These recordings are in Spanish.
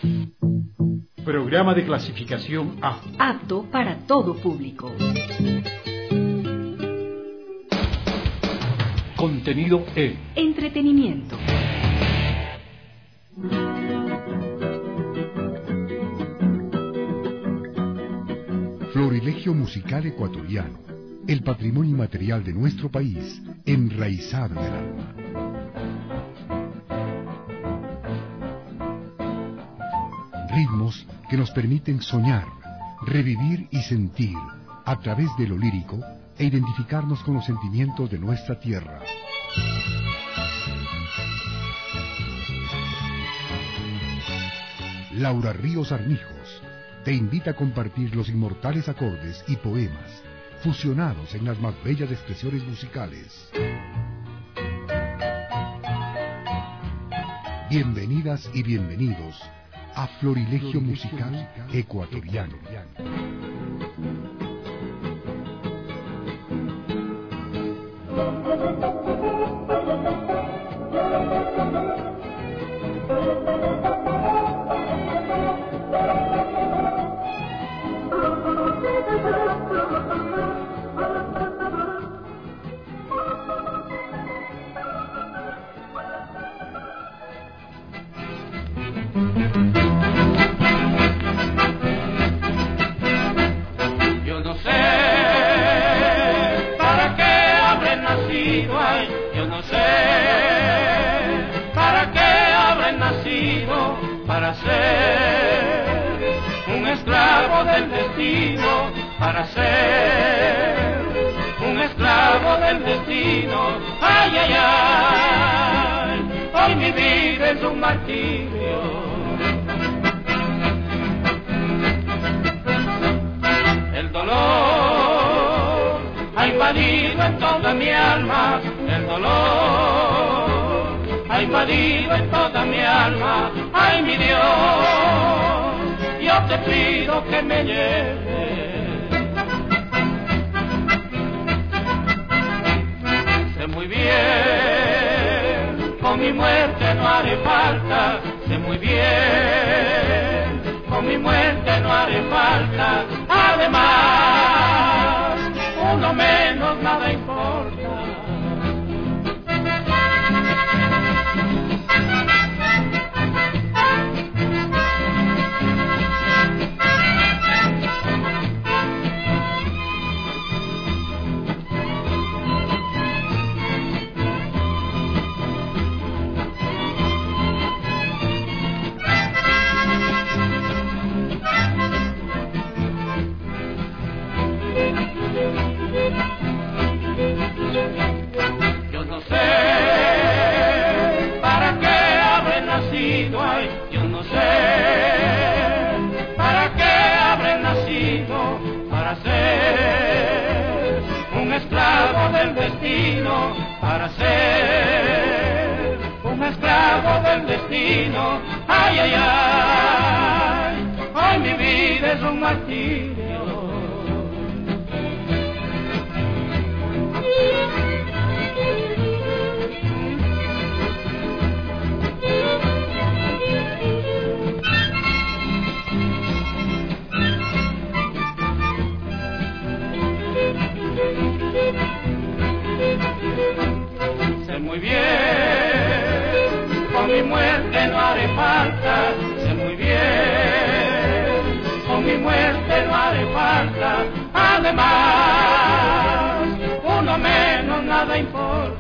Programa de clasificación A. Apto para todo público. Contenido E. Entretenimiento. Florilegio musical ecuatoriano, el patrimonio inmaterial de nuestro país, enraizado en el alma. Ritmos que nos permiten soñar, revivir y sentir a través de lo lírico e identificarnos con los sentimientos de nuestra tierra. Laura Ríos Armijos te invita a compartir los inmortales acordes y poemas fusionados en las más bellas expresiones musicales. Bienvenidas y bienvenidos a Florilegio Musical Ecuatoriano. Yo no sé para qué habré nacido, ay, yo no sé para qué habré nacido, para ser un esclavo del destino, para ser un esclavo del destino, ay, ay, ay, hoy mi vida es un martirio. El dolor ha invadido en toda mi alma, el dolor ha invadido en toda mi alma, ay mi Dios, yo te pido que me lleves. Sé muy bien, con mi muerte no haré falta, sé muy bien, con mi muerte no haré falta, además, uno menos nada importa. Yo no sé para qué habré nacido, ay, yo no sé para qué habré nacido, para ser un esclavo del destino, para ser un esclavo del destino, ay, ay, ay, hoy mi vida es un martirio. Sé muy bien, con mi muerte no haré falta, sé muy bien, con mi muerte no haré falta, además, uno menos nada importa.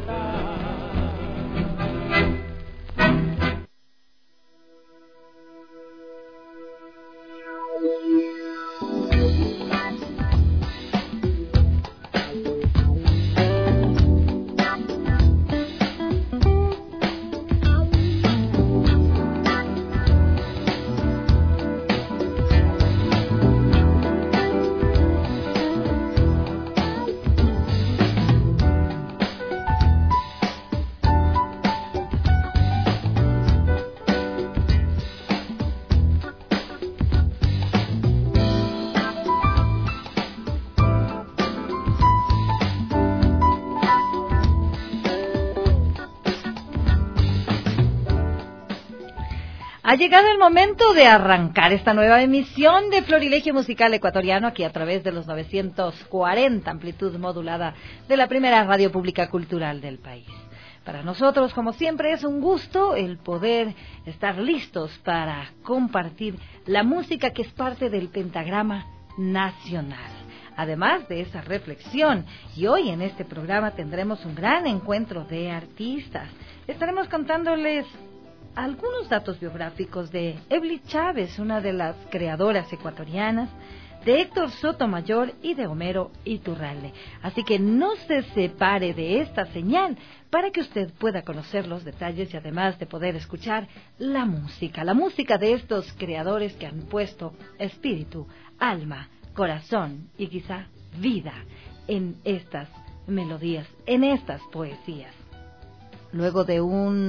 Ha llegado el momento de arrancar esta nueva emisión de Florilegio Musical Ecuatoriano aquí a través de los 940 amplitud modulada de la primera radio pública cultural del país. Para nosotros, como siempre, es un gusto el poder estar listos para compartir la música que es parte del pentagrama nacional. Además de esa reflexión, y hoy en este programa tendremos un gran encuentro de artistas. Estaremos contándoles algunos datos biográficos de Ebli Chávez, una de las creadoras ecuatorianas, de Héctor Sotomayor y de Homero Iturralde. Así que no se separe de esta señal para que usted pueda conocer los detalles y además de poder escuchar la música de estos creadores que han puesto espíritu, alma, corazón y quizá vida en estas melodías, en estas poesías. Luego de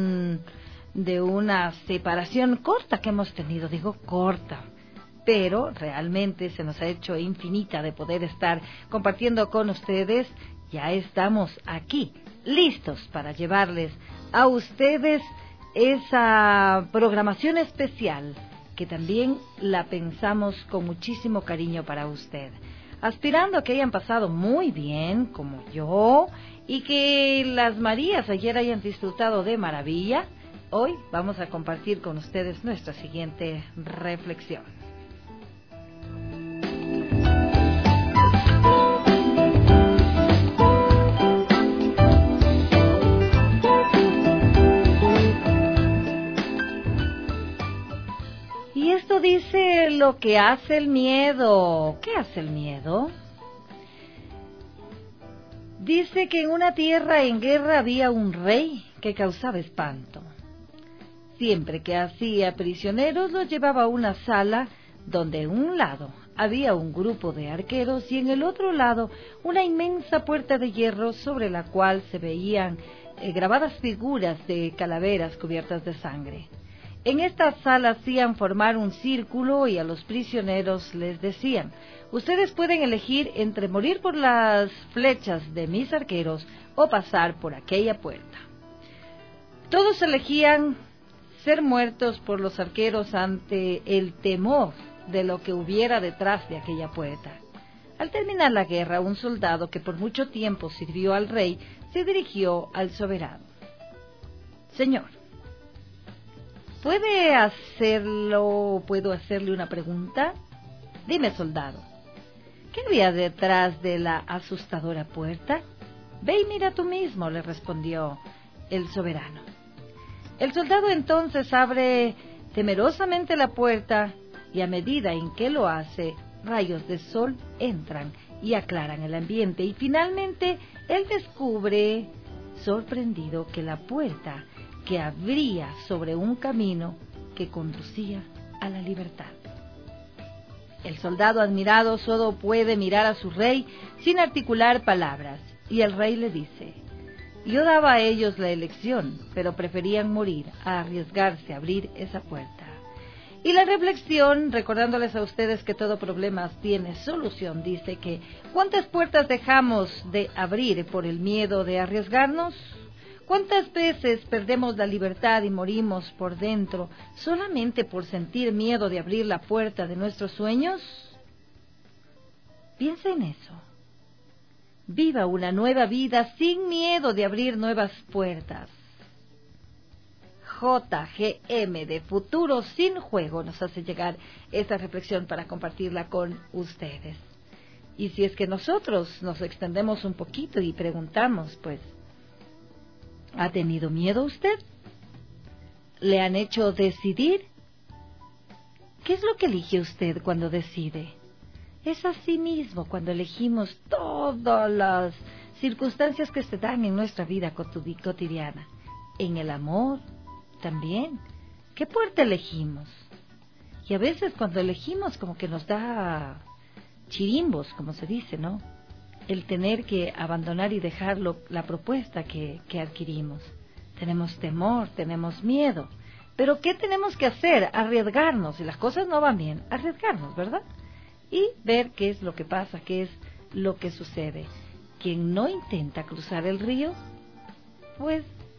una separación corta que hemos tenido, digo corta, pero realmente se nos ha hecho infinita de poder estar compartiendo con ustedes. Ya estamos aquí, listos para llevarles a ustedes esa programación especial que también la pensamos con muchísimo cariño para usted, aspirando a que hayan pasado muy bien, como yo, y que las Marías ayer hayan disfrutado de maravilla. Hoy vamos a compartir con ustedes nuestra siguiente reflexión. Y esto dice lo que hace el miedo. ¿Qué hace el miedo? Dice que en una tierra en guerra había un rey que causaba espanto. Siempre que hacía prisioneros los llevaba a una sala donde en un lado había un grupo de arqueros y en el otro lado una inmensa puerta de hierro sobre la cual se veían grabadas figuras de calaveras cubiertas de sangre. En esta sala hacían formar un círculo y a los prisioneros les decían: ustedes pueden elegir entre morir por las flechas de mis arqueros o pasar por aquella puerta. Todos elegían ser muertos por los arqueros ante el temor de lo que hubiera detrás de aquella puerta. Al terminar la guerra, un soldado que por mucho tiempo sirvió al rey se dirigió al soberano. Señor, ¿puedo hacerle una pregunta? Dime, soldado, ¿qué había detrás de la asustadora puerta? Ve y mira tú mismo, le respondió el soberano. El soldado entonces abre temerosamente la puerta y a medida en que lo hace, rayos de sol entran y aclaran el ambiente y finalmente él descubre, sorprendido, que la puerta que abría sobre un camino que conducía a la libertad. El soldado admirado solo puede mirar a su rey sin articular palabras y el rey le dice: yo daba a ellos la elección, pero preferían morir a arriesgarse a abrir esa puerta. Y la reflexión, recordándoles a ustedes que todo problema tiene solución, dice que ¿cuántas puertas dejamos de abrir por el miedo de arriesgarnos? ¿Cuántas veces perdemos la libertad y morimos por dentro solamente por sentir miedo de abrir la puerta de nuestros sueños? Piensa en eso. Viva una nueva vida sin miedo de abrir nuevas puertas. JGM de Futuro Sin Juego nos hace llegar esta reflexión para compartirla con ustedes. Y si es que nosotros nos extendemos un poquito y preguntamos, pues, ¿ha tenido miedo usted? ¿Le han hecho decidir? ¿Qué es lo que elige usted cuando decide? Es así mismo cuando elegimos todas las circunstancias que se dan en nuestra vida cotidiana. En el amor también. ¿Qué puerta elegimos? Y a veces cuando elegimos como que nos da chirimbos, como se dice, ¿no? El tener que abandonar y dejar la propuesta que adquirimos. Tenemos temor, tenemos miedo. Pero ¿qué tenemos que hacer? Arriesgarnos. Si las cosas no van bien, arriesgarnos, ¿verdad? Y ver qué es lo que pasa, qué es lo que sucede. Quien no intenta cruzar el río, pues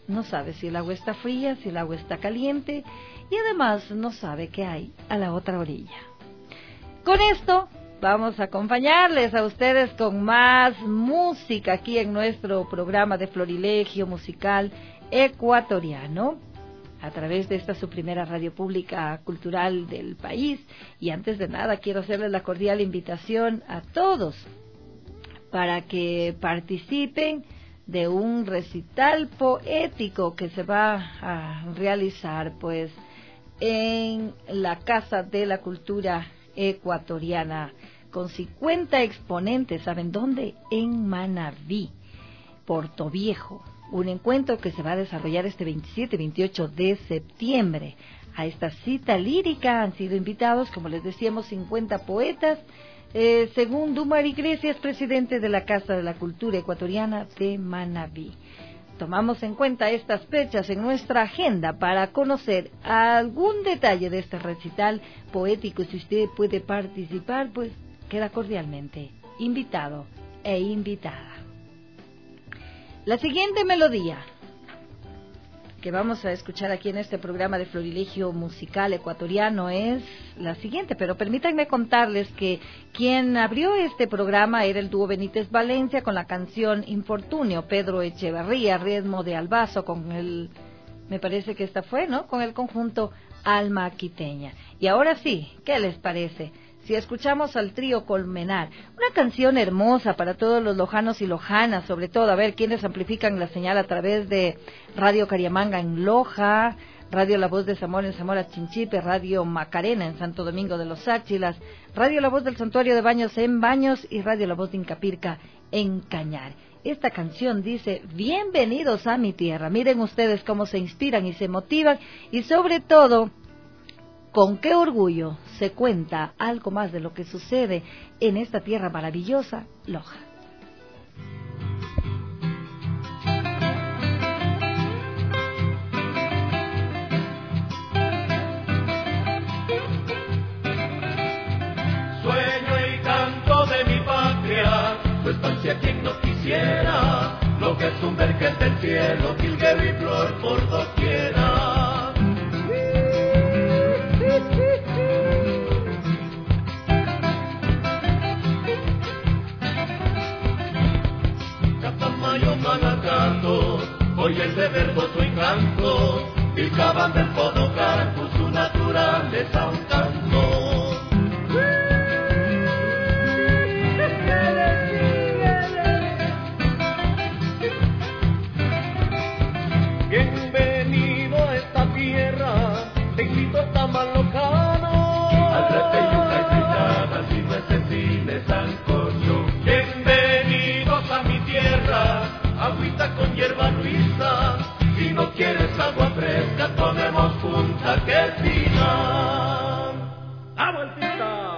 no sabe si el agua está fría, si el agua está caliente, y además no sabe qué hay a la otra orilla. Con esto vamos a acompañarles a ustedes con más música aquí en nuestro programa de Florilegio Musical Ecuatoriano, a través de esta su primera radio pública cultural del país. Y antes de nada quiero hacerles la cordial invitación a todos para que participen de un recital poético que se va a realizar pues en la Casa de la Cultura Ecuatoriana, con 50 exponentes. ¿Saben dónde? En Manabí, Portoviejo. Un encuentro que se va a desarrollar este 27 y 28 de septiembre. A esta cita lírica han sido invitados, como les decíamos, 50 poetas, según Dumar Iglesias, presidente de la Casa de la Cultura Ecuatoriana de Manabí. Tomamos en cuenta estas fechas en nuestra agenda para conocer algún detalle de este recital poético. Si usted puede participar, pues queda cordialmente invitado e invitada. La siguiente melodía que vamos a escuchar aquí en este programa de Florilegio Musical Ecuatoriano es la siguiente, pero permítanme contarles que quien abrió este programa era el dúo Benítez Valencia con la canción Infortunio, Pedro Echeverría, ritmo de Albazo, con el, me parece que esta fue, ¿no?, con el conjunto Alma Quiteña. Y ahora sí, ¿qué les parece si escuchamos al trío Colmenar? Una canción hermosa para todos los lojanos y lojanas, sobre todo, a ver, quienes amplifican la señal a través de Radio Cariamanga en Loja, Radio La Voz de Zamora en Zamora Chinchipe, Radio Macarena en Santo Domingo de los Áchilas, Radio La Voz del Santuario de Baños en Baños y Radio La Voz de Incapirca en Cañar. Esta canción dice: bienvenidos a mi tierra. Miren ustedes cómo se inspiran y se motivan, y sobre todo con qué orgullo se cuenta algo más de lo que sucede en esta tierra maravillosa, Loja. Sueño y canto de mi patria, su estancia quien no quisiera, lo que es un vergel del cielo, jilguero y flor por doquiera. Catamayo Manacato, hoy el de verbo su encanto, picaban del Podocarpo su naturaleza un canto. Bienvenido a esta tierra, te invito a Tamalocano, al repeyuca y fritada, si no es en cine sancocho. Bienvenidos a mi tierra, agüita con hierba luisa, si no quieres agua fresca, tomemos punta que fina. ¡A vueltita!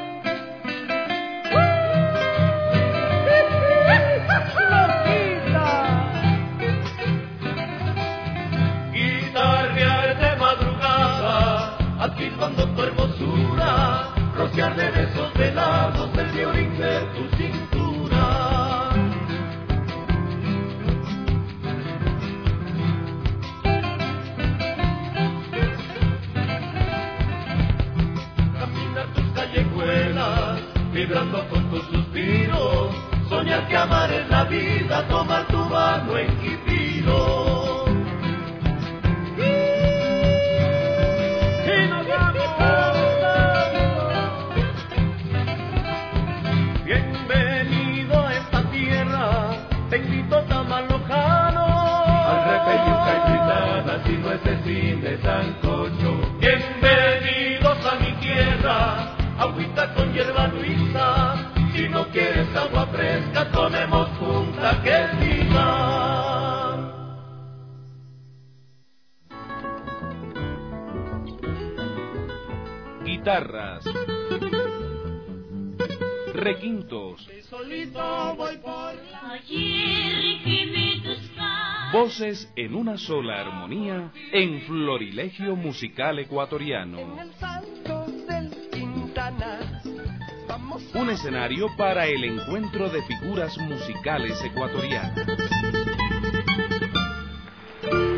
Activando tu hermosura, rociar de besos velados el violín de tu cintura. Caminar tus callejuelas, vibrando con tus suspiros, soñar que amar es la vida, tomar tu mano en Quipiro. Bienvenido a esta tierra, te invito a Tamalocano, al repeyuca y fritada, si no es de cine sancocho. Bienvenidos a mi tierra, agüita con hierba luisa, si no quieres agua fresca, tomemos punta que fina. Guitarras, requintos, voces en una sola armonía en Florilegio Musical Ecuatoriano. Un escenario para el encuentro de figuras musicales ecuatorianas.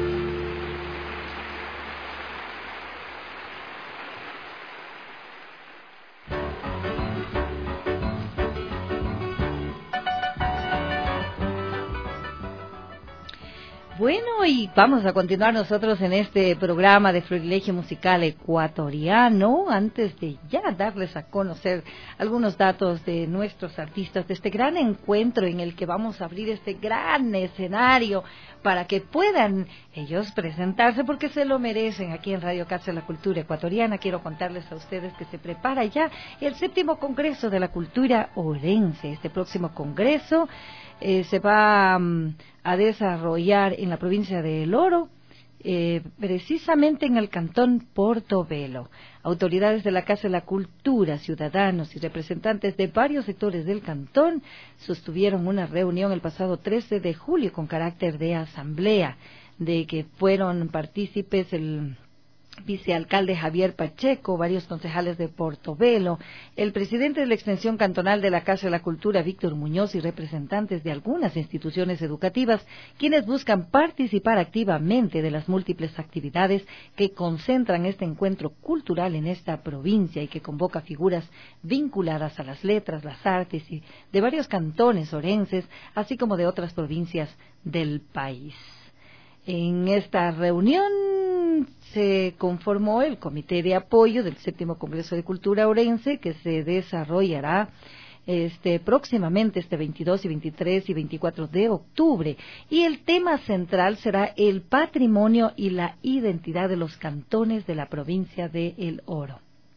Bueno, y vamos a continuar nosotros en este programa de Florilegio Musical Ecuatoriano. Antes de ya darles a conocer algunos datos de nuestros artistas, de este gran encuentro en el que vamos a abrir este gran escenario para que puedan ellos presentarse, porque se lo merecen aquí en Radio Casa de la Cultura Ecuatoriana. Quiero contarles a ustedes que se prepara ya el 7º Congreso de la Cultura Orense. Este próximo congreso se va a desarrollar en la provincia de El Oro, precisamente en el cantón Portobelo. Autoridades de la Casa de la Cultura, ciudadanos y representantes de varios sectores del cantón sostuvieron una reunión el pasado 13 de julio con carácter de asamblea, de que fueron partícipes el vicealcalde Javier Pacheco, varios concejales de Portobelo, el presidente de la extensión cantonal de la Casa de la Cultura, Víctor Muñoz, y representantes de algunas instituciones educativas, quienes buscan participar activamente de las múltiples actividades que concentran este encuentro cultural en esta provincia y que convoca figuras vinculadas a las letras, las artes y de varios cantones orenses, así como de otras provincias del país. En esta reunión se conformó el Comité de Apoyo del 7º Congreso de Cultura Orense, que se desarrollará próximamente este 22 y 23 y 24 de octubre. Y el tema central será el patrimonio y la identidad de los cantones de la provincia de El Oro.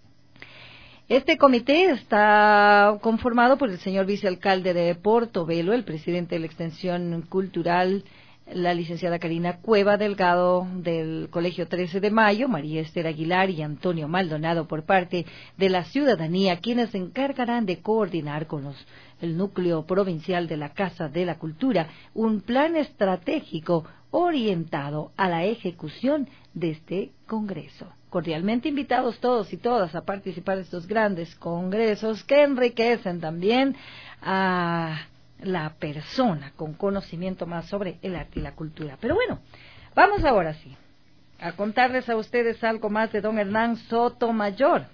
Este comité está conformado por el señor vicealcalde de Portobelo, el presidente de la extensión cultural, la licenciada Karina Cueva Delgado del Colegio 13 de Mayo, María Esther Aguilar y Antonio Maldonado por parte de la ciudadanía, quienes se encargarán de coordinar con el núcleo provincial de la Casa de la Cultura un plan estratégico orientado a la ejecución de este congreso. Cordialmente invitados todos y todas a participar de estos grandes congresos que enriquecen también a la persona con conocimiento más sobre el arte y la cultura. Pero bueno, vamos ahora sí a contarles a ustedes algo más de don Hernán Sotomayor.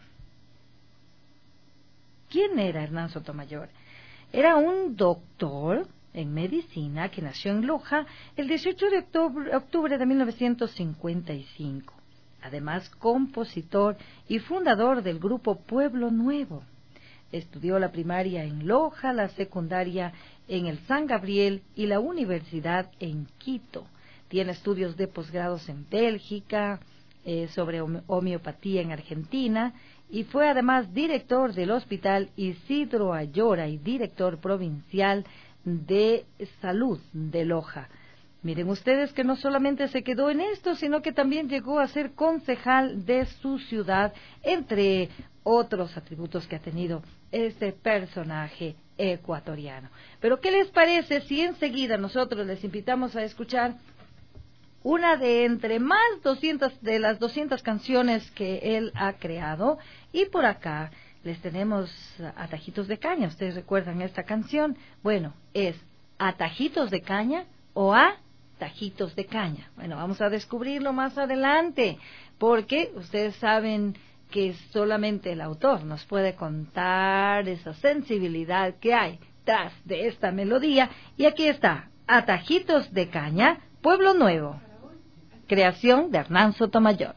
¿Quién era Hernán Sotomayor? Era un doctor en medicina que nació en Loja el 18 de octubre de 1955. Además, compositor y fundador del grupo Pueblo Nuevo. Estudió la primaria en Loja, la secundaria en el San Gabriel y la universidad en Quito. Tiene estudios de posgrados en Bélgica, sobre homeopatía en Argentina, y fue además director del Hospital Isidro Ayora y director provincial de salud de Loja. Miren ustedes que no solamente se quedó en esto, sino que también llegó a ser concejal de su ciudad, entre otros atributos que ha tenido este personaje ecuatoriano. Pero ¿qué les parece si enseguida nosotros les invitamos a escuchar una de entre más de las 200 canciones que él ha creado? Y por acá les tenemos Atajitos de Caña. ¿Ustedes recuerdan esta canción? Bueno, es Atajitos de Caña o A Tajitos de Caña. Bueno, vamos a descubrirlo más adelante, porque ustedes saben que solamente el autor nos puede contar esa sensibilidad que hay tras de esta melodía. Y aquí está, Atajitos de Caña, Pueblo Nuevo, creación de Hernán Sotomayor.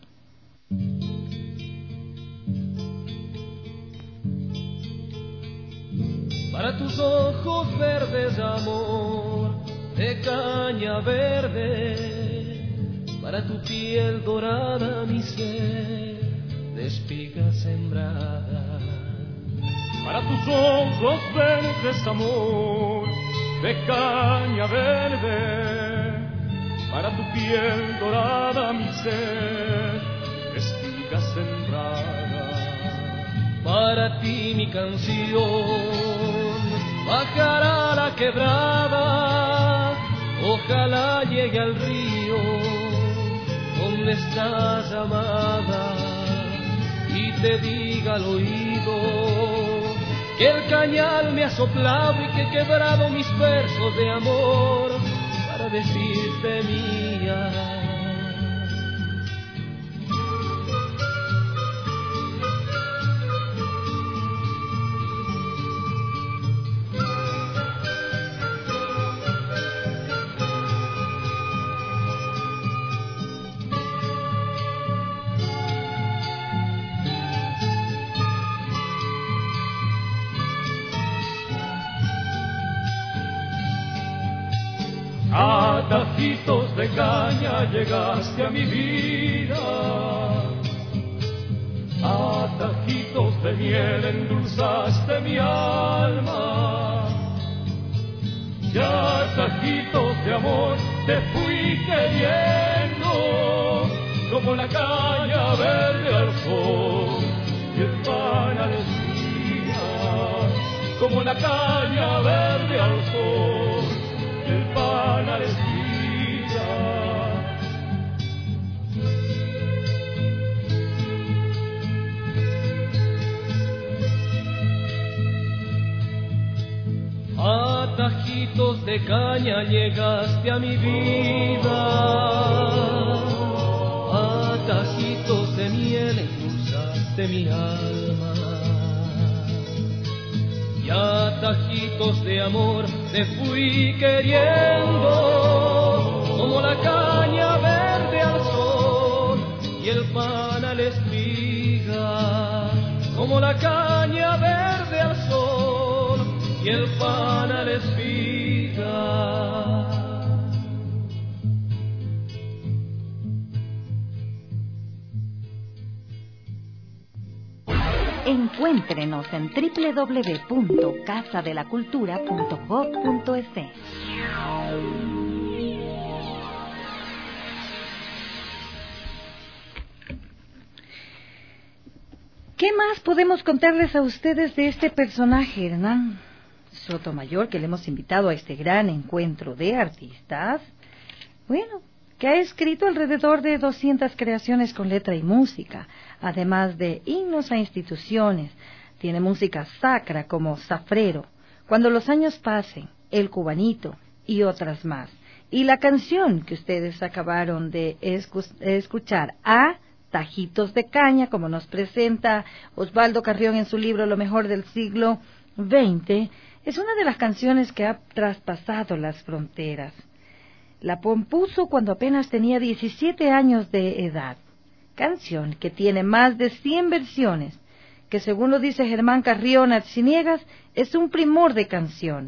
Para tus ojos verdes, amor, de caña verde, para tu piel dorada, mi ser, de espiga sembrada. Para tus ojos verdes, amor, de caña verde, para tu piel dorada, mi ser, de espiga sembrada. Para ti mi canción bajará la quebrada, ojalá llegue al río donde estás amada y te diga al oído que el cañal me ha soplado y que he quebrado mis versos de amor para decirte mía. tajitos de caña llegaste a mi vida, a tajitos de miel endulzaste mi alma, y a tajitos de amor te fui queriendo, como la caña verde al sol y el pan al espía, como la caña verde al sol y el pan al espía. A tajitos de caña llegaste a mi vida, a tajitos de miel endulzaste mi alma, y a tajitos de amor te fui queriendo, como la caña verde al sol y el pan a la espiga, como la caña verde al sol y el pan a la espiga. Encuéntrenos en www.casadelacultura.gov.es. ¿Qué más podemos contarles a ustedes de este personaje, Hernán Sotomayor, que le hemos invitado a este gran encuentro de artistas? Bueno, que ha escrito alrededor de 200 creaciones con letra y música, además de himnos a instituciones. Tiene música sacra como Zafrero, Cuando los años pasen, El Cubanito y otras más. Y la canción que ustedes acabaron de escuchar, A Tajitos de Caña, como nos presenta Osvaldo Carrión en su libro Lo mejor del siglo XX, es una de las canciones que ha traspasado las fronteras. La compuso cuando apenas tenía 17 años de edad. Canción que tiene más de 100 versiones, que según lo dice Germán Carrión Arciniegas, es un primor de canción.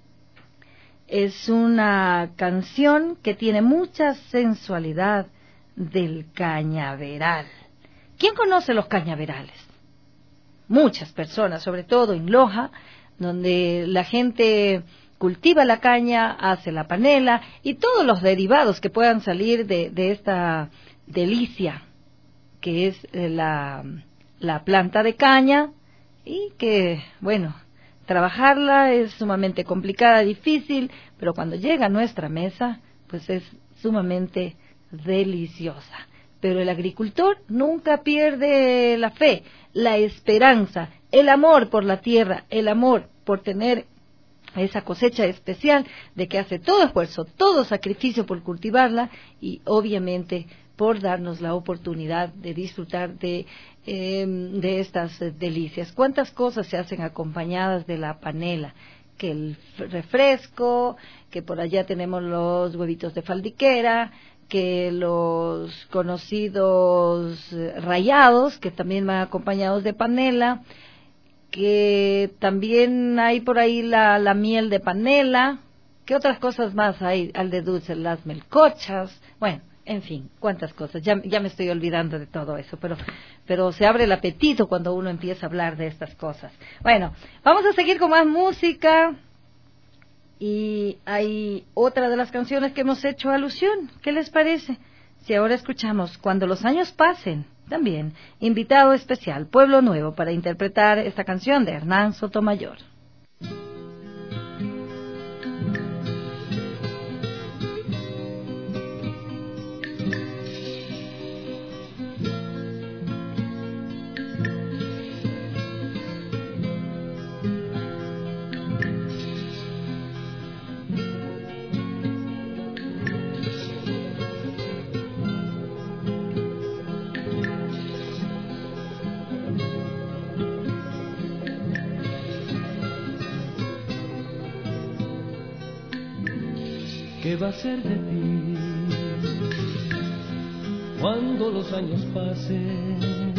Es una canción que tiene mucha sensualidad del cañaveral. ¿Quién conoce los cañaverales? Muchas personas, sobre todo en Loja, donde la gente cultiva la caña, hace la panela y todos los derivados que puedan salir de esta delicia que es la planta de caña, y que, bueno, trabajarla es sumamente complicada, difícil, pero cuando llega a nuestra mesa, pues es sumamente deliciosa. Pero el agricultor nunca pierde la fe, la esperanza, el amor por la tierra, el amor por tener esa cosecha especial, de que hace todo esfuerzo, todo sacrificio por cultivarla y obviamente por darnos la oportunidad de disfrutar de estas delicias. ¿Cuántas cosas se hacen acompañadas de la panela? Que el refresco, que por allá tenemos los huevitos de faldiquera, que los conocidos rallados, que también van acompañados de panela, que también hay por ahí la miel de panela. ¿Qué otras cosas más hay al de dulce? Las melcochas, bueno, en fin, cuántas cosas. Ya me estoy olvidando de todo eso, pero se abre el apetito cuando uno empieza a hablar de estas cosas. Bueno, vamos a seguir con más música. Y hay otra de las canciones que hemos hecho alusión. ¿Qué les parece? Si ahora escuchamos Cuando los años pasen, también invitado especial, Pueblo Nuevo, para interpretar esta canción de Hernán Sotomayor. ¿Qué va a ser de ti cuando los años pasen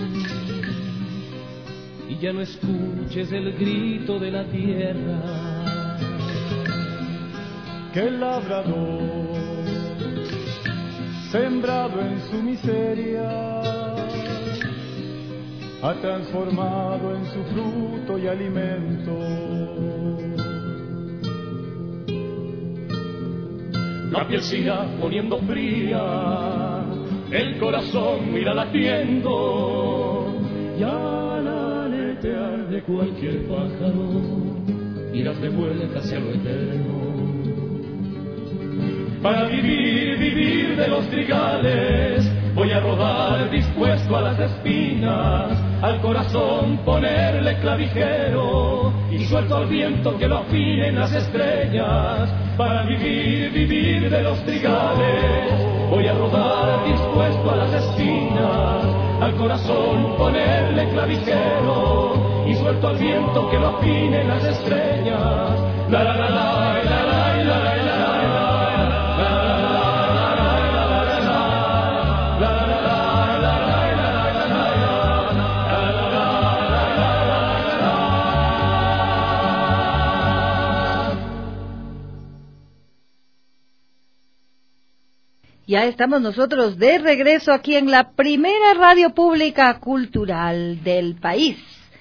y ya no escuches el grito de la tierra? Que el labrador sembrado en su miseria, ha transformado en su fruto y alimento la piel se irá poniendo fría, el corazón irá latiendo, y al aletear de cualquier pájaro irás de vuelta hacia lo eterno. Para vivir, vivir de los trigales, voy a rodar dispuesto a las espinas, al corazón ponerle clavijero, y suelto al viento que lo afinen las estrellas. Para vivir, vivir de los trigales, voy a rodar dispuesto a las espinas, al corazón ponerle clavijero, y suelto al viento que lo afinen las estrellas. La la la la la la la la la. Ya estamos nosotros de regreso aquí en la primera radio pública cultural del país,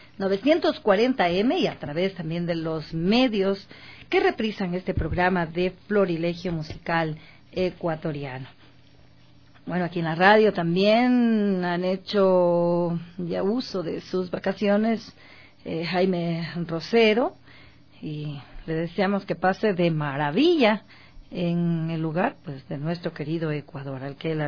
940M, y a través también de los medios que reprisan este programa de Florilegio Musical Ecuatoriano. Bueno, aquí en la radio también han hecho ya uso de sus vacaciones Jaime Rosero, y le deseamos que pase de maravilla en el lugar pues de nuestro querido Ecuador, al que él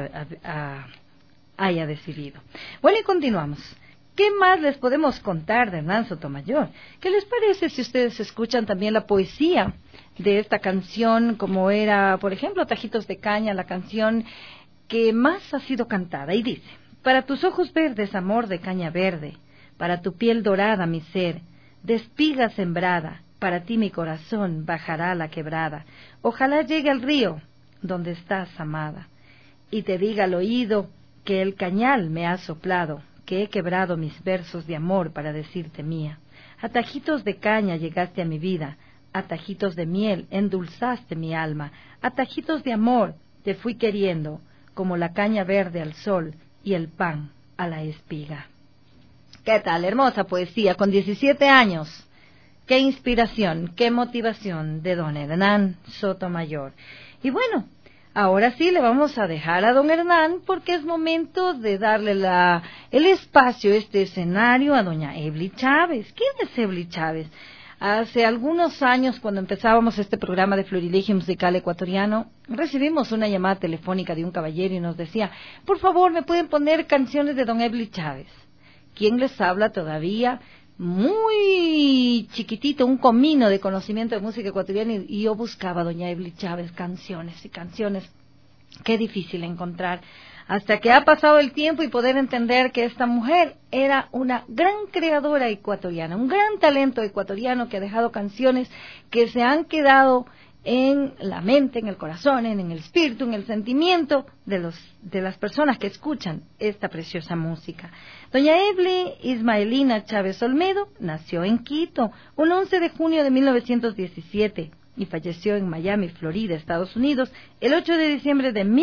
haya decidido. Bueno, y continuamos. ¿Qué más les podemos contar de Hernán Sotomayor? ¿Qué les parece si ustedes escuchan también la poesía de esta canción, como era, por ejemplo, Tajitos de Caña, la canción que más ha sido cantada? Y dice: para tus ojos verdes, amor de caña verde, para tu piel dorada, mi ser, de espiga sembrada, para ti mi corazón bajará la quebrada. Ojalá llegue al río donde estás, amada, y te diga al oído que el cañal me ha soplado, que he quebrado mis versos de amor para decirte mía. A tajitos de caña llegaste a mi vida, a tajitos de miel endulzaste mi alma, a tajitos de amor te fui queriendo, como la caña verde al sol y el pan a la espiga. ¿Qué tal? Hermosa poesía, con 17 años. Qué inspiración, qué motivación de don Hernán Sotomayor. Y bueno, ahora sí le vamos a dejar a don Hernán, porque es momento de darle el espacio, este escenario, a doña Ebly Chávez. ¿Quién es Ebly Chávez? Hace algunos años, cuando empezábamos este programa de Florilegio Musical Ecuatoriano, recibimos una llamada telefónica de un caballero y nos decía: por favor, ¿me pueden poner canciones de don Ebly Chávez? ¿Quién les habla todavía? Muy chiquitito, un comino de conocimiento de música ecuatoriana, y yo buscaba a doña Ebly Chávez canciones y canciones. Qué difícil encontrar, hasta que ha pasado el tiempo y poder entender que esta mujer era una gran creadora ecuatoriana, un gran talento ecuatoriano que ha dejado canciones que se han quedado en la mente, en el corazón, en el espíritu, en el sentimiento de las personas que escuchan esta preciosa música. Doña Ebly Ismaelina Chávez Olmedo nació en Quito un 11 de junio de 1917 y falleció en Miami, Florida, Estados Unidos, el 8 de diciembre de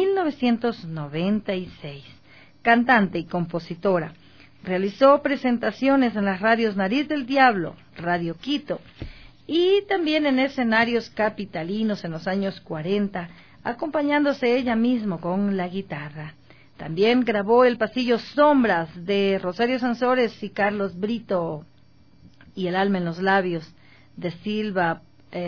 1996. Cantante y compositora. Realizó presentaciones en las radios Nariz del Diablo, Radio Quito, y también en escenarios capitalinos en los años 40, acompañándose ella misma con la guitarra. También grabó El Pasillo Sombras de Rosario Sansores y Carlos Brito, y El Alma en los Labios de Silva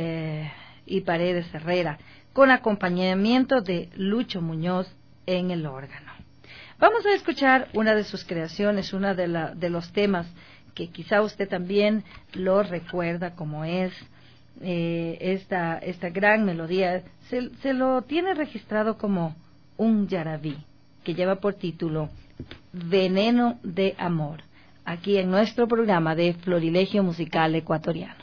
y Paredes Herrera, con acompañamiento de Lucho Muñoz en el órgano. Vamos a escuchar una de sus creaciones, una de los temas que quizá usted también lo recuerda, como es esta gran melodía. Se lo tiene registrado como un yarabí, que lleva por título Veneno de Amor, aquí en nuestro programa de Florilegio Musical Ecuatoriano.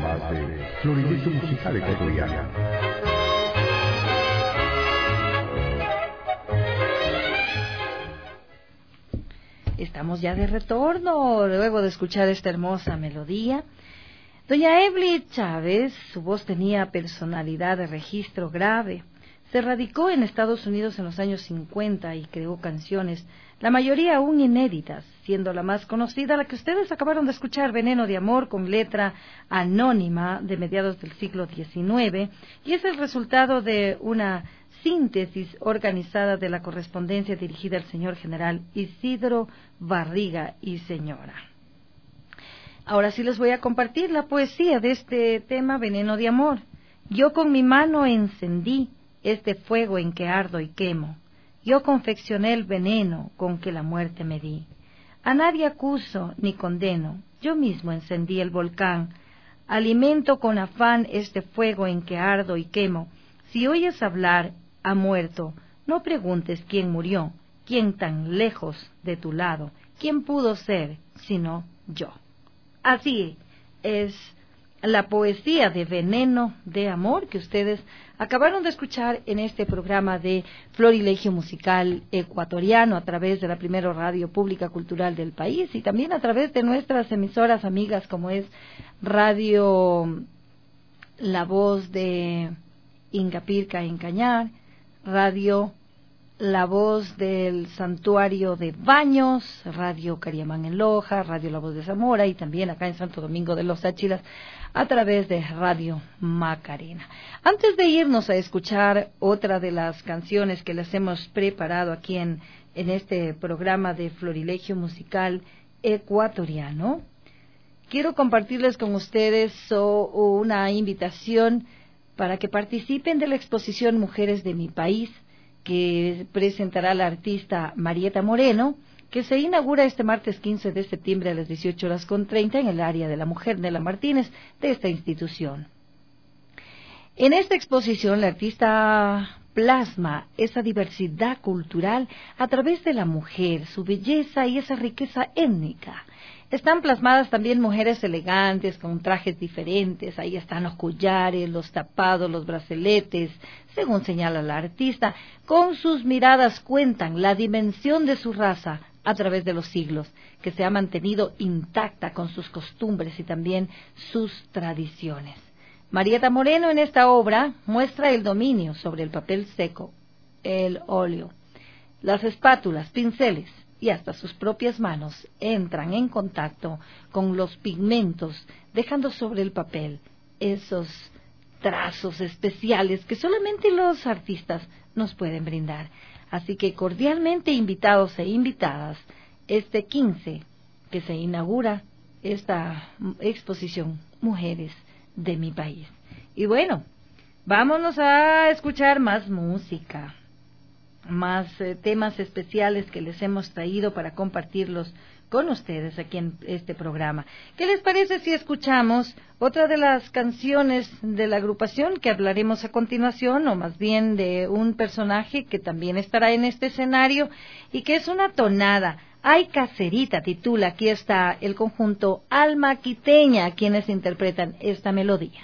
más de Florilegio Musical Ecuatoriano. Estamos ya de retorno, luego de escuchar esta hermosa melodía. Doña Evelyn Chávez, su voz tenía personalidad de registro grave. Se radicó en Estados Unidos en los años 50 y creó canciones, la mayoría aún inéditas, siendo la más conocida la que ustedes acabaron de escuchar, Veneno de Amor, con letra anónima de mediados del siglo XIX, y es el resultado de una síntesis organizada de la correspondencia dirigida al señor general Isidro Barriga y señora. Ahora sí les voy a compartir la poesía de este tema, Veneno de Amor. Yo con mi mano encendí este fuego en que ardo y quemo. Yo confeccioné el veneno con que la muerte me di. A nadie acuso ni condeno, yo mismo encendí el volcán. Alimento con afán este fuego en que ardo y quemo. Si oyes hablar, ha muerto, no preguntes quién murió, quién tan lejos de tu lado, quién pudo ser, sino yo. Así es la poesía de Veneno de Amor que ustedes acabaron de escuchar en este programa de Florilegio Musical Ecuatoriano a través de la primera radio pública cultural del país y también a través de nuestras emisoras amigas como es Radio La Voz de Ingapirca en Cañar, Radio La Voz del Santuario de Baños, Radio Cariamán en Loja, Radio La Voz de Zamora y también acá en Santo Domingo de los Áchilas a través de Radio Macarena. Antes de irnos a escuchar otra de las canciones que les hemos preparado aquí en este programa de Florilegio Musical Ecuatoriano, quiero compartirles con ustedes una invitación para que participen de la exposición Mujeres de mi País, que presentará la artista Marieta Moreno, que se inaugura este martes 15 de septiembre a las 18:30 en el área de la mujer Nela Martínez de esta institución. En esta exposición, la artista plasma esa diversidad cultural a través de la mujer, su belleza y esa riqueza étnica. Están plasmadas también mujeres elegantes con trajes diferentes, ahí están los collares, los tapados, los braceletes, según señala la artista, con sus miradas cuentan la dimensión de su raza a través de los siglos, que se ha mantenido intacta con sus costumbres y también sus tradiciones. Marieta Moreno en esta obra muestra el dominio sobre el papel seco, el óleo, las espátulas, pinceles, y hasta sus propias manos entran en contacto con los pigmentos, dejando sobre el papel esos trazos especiales que solamente los artistas nos pueden brindar. Así que cordialmente invitados e invitadas, este 15 que se inaugura esta exposición Mujeres de mi País. Y bueno, vámonos a escuchar más música. Más temas especiales que les hemos traído para compartirlos con ustedes aquí en este programa. ¿Qué les parece si escuchamos otra de las canciones de la agrupación que hablaremos a continuación, o más bien de un personaje que también estará en este escenario y que es una tonada? Ay, caserita, titula. Aquí está el conjunto Alma Quiteña, quienes interpretan esta melodía.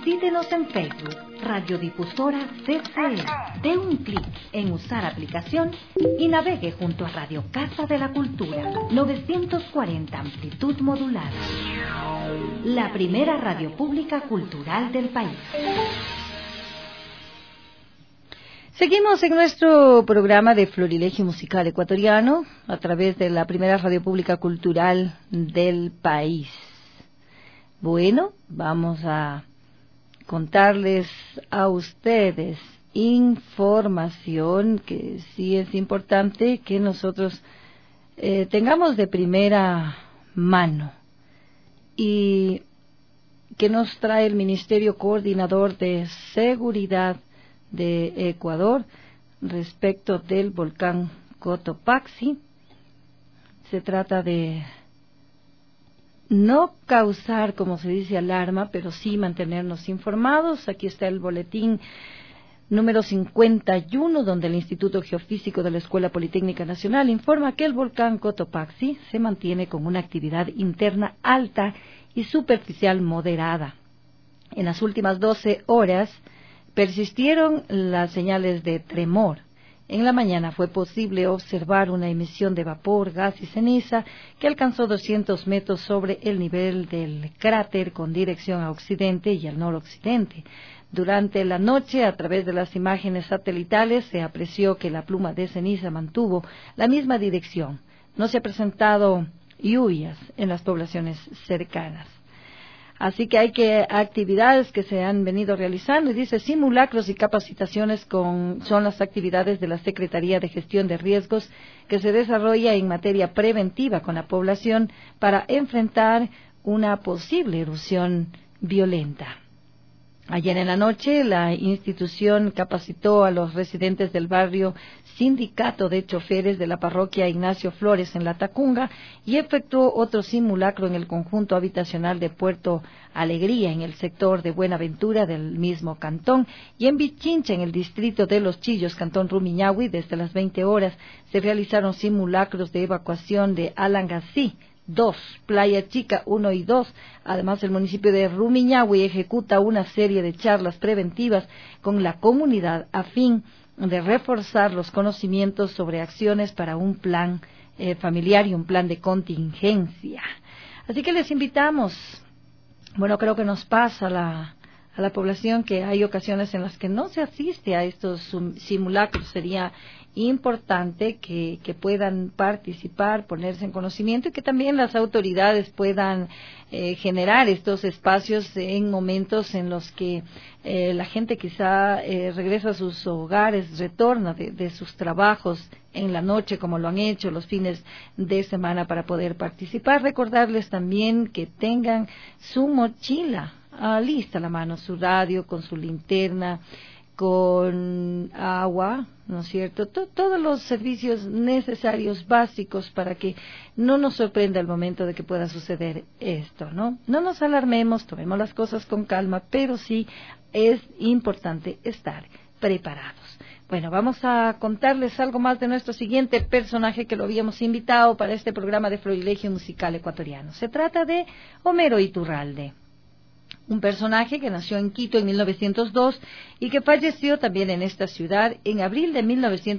Visítenos en Facebook, Radiodifusora CCE. Dé un clic en usar aplicación y navegue junto a Radio Casa de la Cultura, 940 amplitud modulada. La primera radio pública cultural del país. Seguimos en nuestro programa de Florilegio Musical Ecuatoriano a través de la primera radio pública cultural del país. Bueno, vamos a contarles a ustedes información que sí es importante que nosotros tengamos de primera mano y que nos trae el Ministerio Coordinador de Seguridad de Ecuador respecto del volcán Cotopaxi. Se trata de no causar, como se dice, alarma, pero sí mantenernos informados. Aquí está el boletín número 51, donde el Instituto Geofísico de la Escuela Politécnica Nacional informa que el volcán Cotopaxi se mantiene con una actividad interna alta y superficial moderada. En las últimas 12 horas persistieron las señales de tremor. En la mañana fue posible observar una emisión de vapor, gas y ceniza que alcanzó 200 metros sobre el nivel del cráter con dirección a occidente y al noroccidente. Durante la noche, a través de las imágenes satelitales, se apreció que la pluma de ceniza mantuvo la misma dirección. No se ha presentado lluvias en las poblaciones cercanas. Así que hay actividades que se han venido realizando, y dice, simulacros y capacitaciones son las actividades de la Secretaría de Gestión de Riesgos que se desarrolla en materia preventiva con la población para enfrentar una posible erupción violenta. Ayer en la noche, la institución capacitó a los residentes del barrio Sindicato de Choferes de la parroquia Ignacio Flores en La Tacunga y efectuó otro simulacro en el conjunto habitacional de Puerto Alegría, en el sector de Buenaventura del mismo cantón, y en Vichincha, en el distrito de Los Chillos, cantón Rumiñahui. Desde las 20 horas se realizaron simulacros de evacuación de Alangasí 2, Playa Chica 1 y 2. Además, el municipio de Rumiñahui ejecuta una serie de charlas preventivas con la comunidad a fin de reforzar los conocimientos sobre acciones para un plan familiar y un plan de contingencia. Así que les invitamos, bueno, creo que nos pasa a la población que hay ocasiones en las que no se asiste a estos simulacros. Sería importante que puedan participar, ponerse en conocimiento, y que también las autoridades puedan generar estos espacios en momentos en los que la gente quizá regresa a sus hogares, retorna de sus trabajos en la noche, como lo han hecho los fines de semana, para poder participar. Recordarles también que tengan su mochila lista a la mano, su radio con su linterna, con agua, ¿no es cierto? Todos los servicios necesarios, básicos, para que no nos sorprenda el momento de que pueda suceder esto, ¿no? No nos alarmemos, tomemos las cosas con calma, pero sí es importante estar preparados. Bueno, vamos a contarles algo más de nuestro siguiente personaje que lo habíamos invitado para este programa de Florilegio Musical Ecuatoriano. Se trata de Homero Iturralde, un personaje que nació en Quito en 1902 y que falleció también en esta ciudad en abril de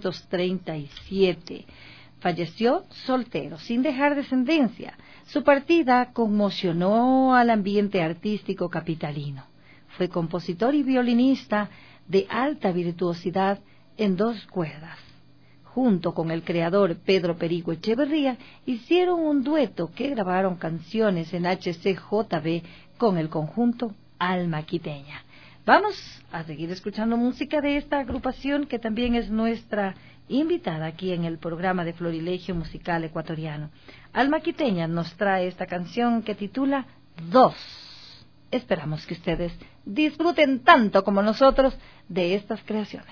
1937. Falleció soltero, sin dejar descendencia. Su partida conmocionó al ambiente artístico capitalino. Fue compositor y violinista de alta virtuosidad en 2 cuerdas. Junto con el creador Pedro Perico Echeverría, hicieron un dueto que grabaron canciones en HCJB con el conjunto Alma Quiteña. Vamos a seguir escuchando música de esta agrupación que también es nuestra invitada aquí en el programa de Florilegio Musical Ecuatoriano. Alma Quiteña nos trae esta canción que titula 2. Esperamos que ustedes disfruten tanto como nosotros de estas creaciones.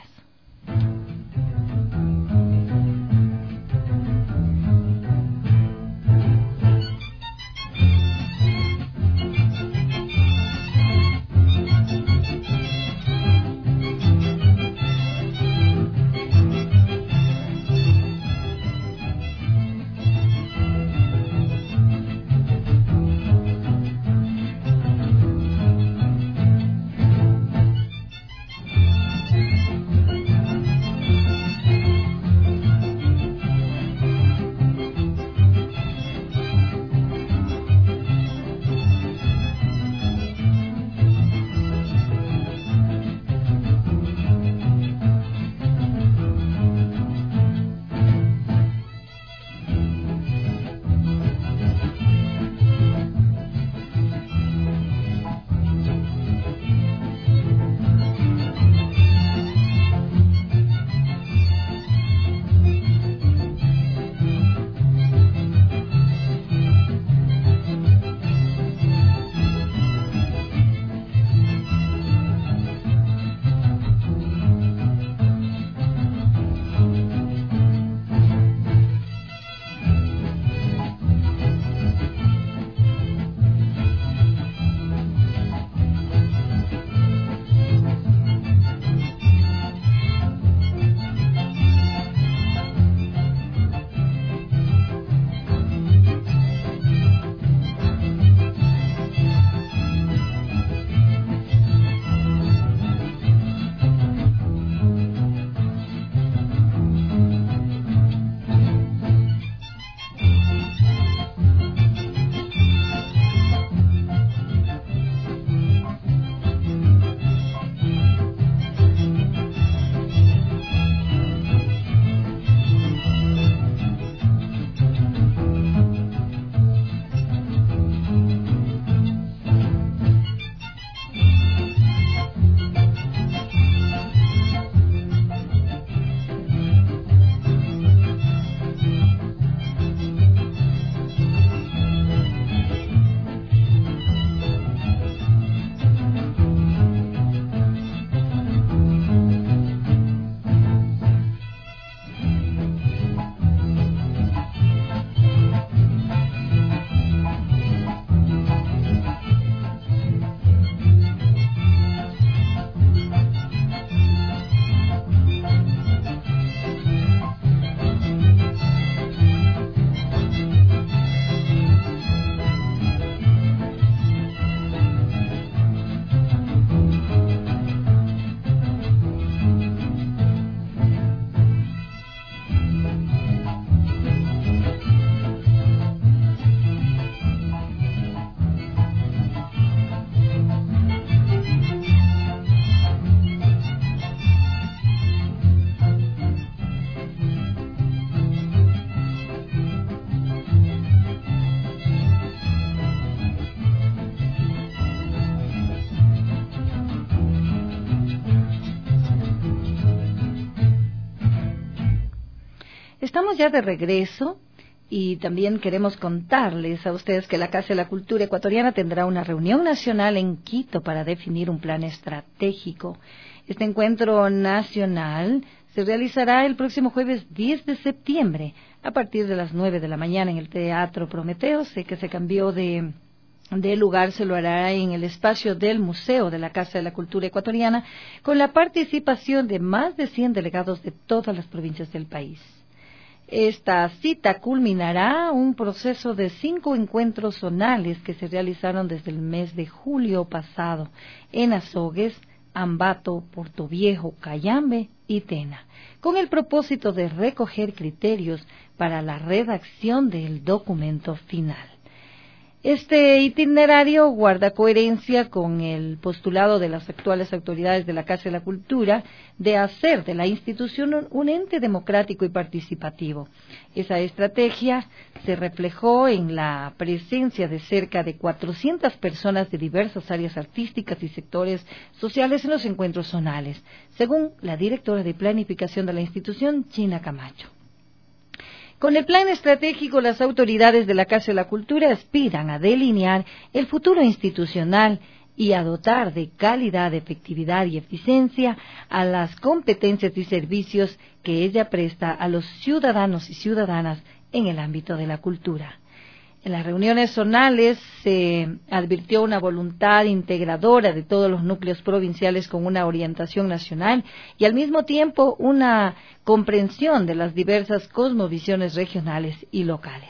Estamos ya de regreso y también queremos contarles a ustedes que la Casa de la Cultura Ecuatoriana tendrá una reunión nacional en Quito para definir un plan estratégico. Este encuentro nacional se realizará el próximo jueves 10 de septiembre a partir de las 9 de la mañana en el Teatro Prometeo. Sé que se cambió de lugar, se lo hará en el espacio del Museo de la Casa de la Cultura Ecuatoriana, con la participación de más de 100 delegados de todas las provincias del país. Esta cita culminará un proceso de 5 encuentros zonales que se realizaron desde el mes de julio pasado en Azogues, Ambato, Portoviejo, Cayambe y Tena, con el propósito de recoger criterios para la redacción del documento final. Este itinerario guarda coherencia con el postulado de las actuales autoridades de la Casa de la Cultura de hacer de la institución un ente democrático y participativo. Esa estrategia se reflejó en la presencia de cerca de 400 personas de diversas áreas artísticas y sectores sociales en los encuentros zonales, según la directora de planificación de la institución, China Camacho. Con el plan estratégico, las autoridades de la Casa de la Cultura aspiran a delinear el futuro institucional y a dotar de calidad, efectividad y eficiencia a las competencias y servicios que ella presta a los ciudadanos y ciudadanas en el ámbito de la cultura. En las reuniones zonales se advirtió una voluntad integradora de todos los núcleos provinciales con una orientación nacional y al mismo tiempo una comprensión de las diversas cosmovisiones regionales y locales.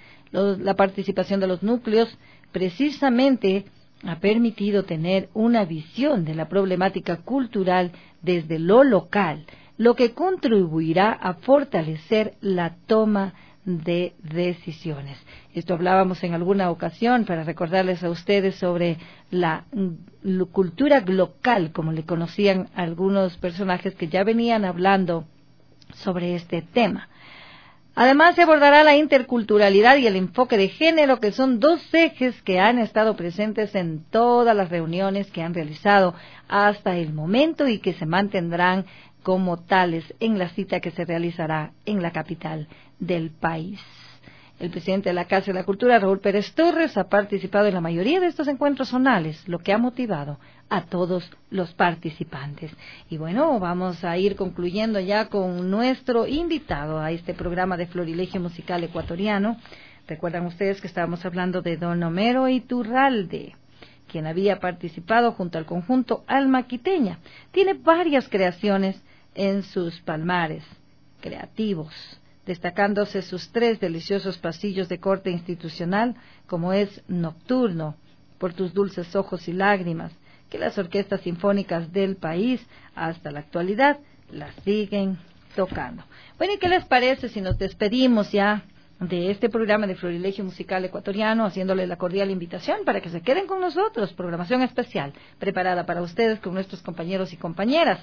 La participación de los núcleos precisamente ha permitido tener una visión de la problemática cultural desde lo local, lo que contribuirá a fortalecer la toma de decisiones. Esto hablábamos en alguna ocasión para recordarles a ustedes sobre la cultura local, como le conocían algunos personajes que ya venían hablando sobre este tema. Además, se abordará la interculturalidad y el enfoque de género, que son 2 ejes que han estado presentes en todas las reuniones que han realizado hasta el momento y que se mantendrán como tales en la cita que se realizará en la capital del país. El presidente de la Casa de la Cultura, Raúl Pérez Torres, ha participado en la mayoría de estos encuentros zonales, lo que ha motivado a todos los participantes. Y bueno, vamos a ir concluyendo ya con nuestro invitado a este programa de Florilegio Musical Ecuatoriano. Recuerdan ustedes que estábamos hablando de don Homero Iturralde, quien había participado junto al conjunto Alma Quiteña. Tiene varias creaciones en sus palmares creativos, destacándose sus 3 deliciosos pasillos de corte institucional, como es Nocturno, Por tus dulces ojos y lágrimas, que las orquestas sinfónicas del país hasta la actualidad las siguen tocando. Bueno, ¿y qué les parece si nos despedimos ya de este programa de Florilegio Musical Ecuatoriano, haciéndole la cordial invitación para que se queden con nosotros? Programación especial preparada para ustedes con nuestros compañeros y compañeras.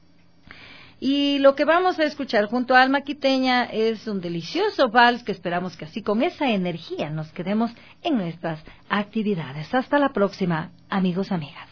Y lo que vamos a escuchar junto a Alma Quiteña es un delicioso vals que esperamos que así con esa energía nos quedemos en nuestras actividades. Hasta la próxima, amigos, amigas.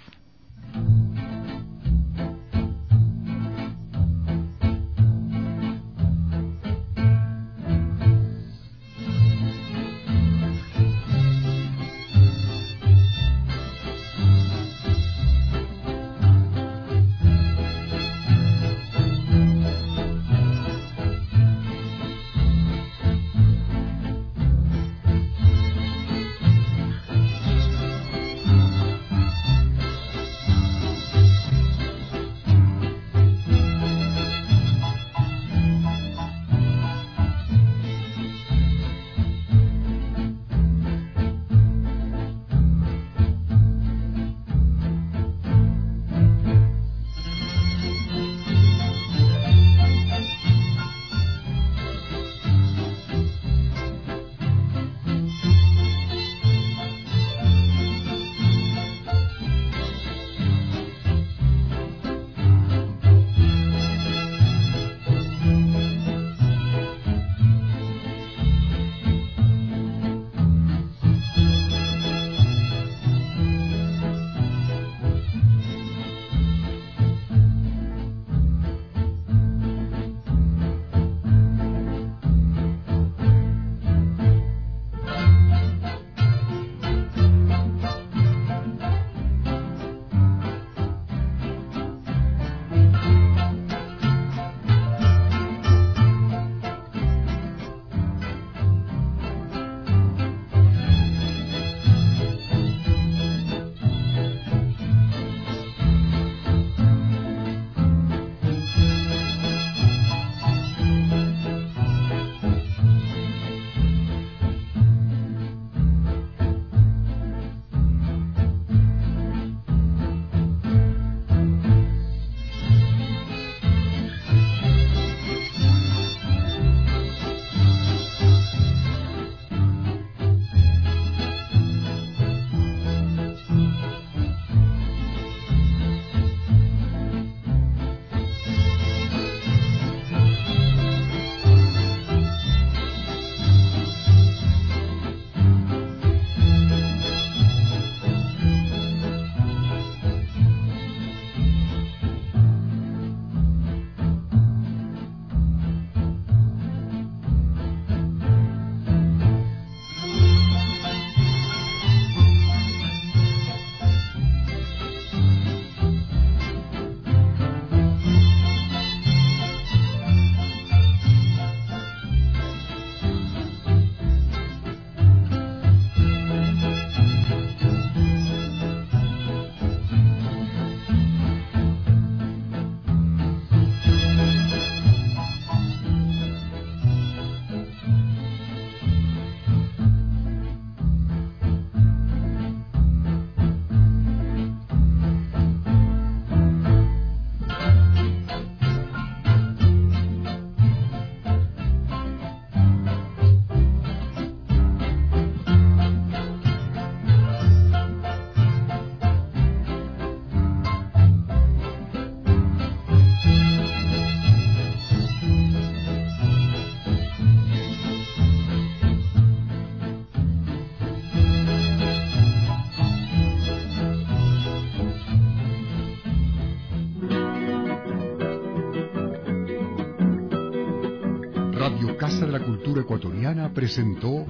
Radio Casa de la Cultura Ecuatoriana presentó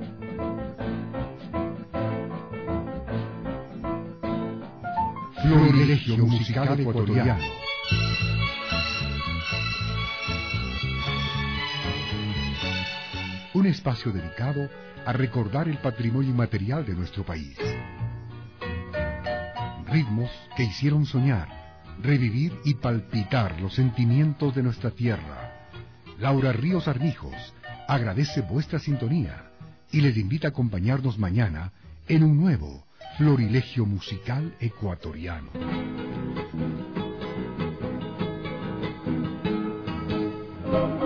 Florilegio Musical Ecuatoriano. Un espacio dedicado a recordar el patrimonio inmaterial de nuestro país. Ritmos que hicieron soñar, revivir y palpitar los sentimientos de nuestra tierra. Laura Ríos Armijos agradece vuestra sintonía y les invita a acompañarnos mañana en un nuevo Florilegio Musical Ecuatoriano.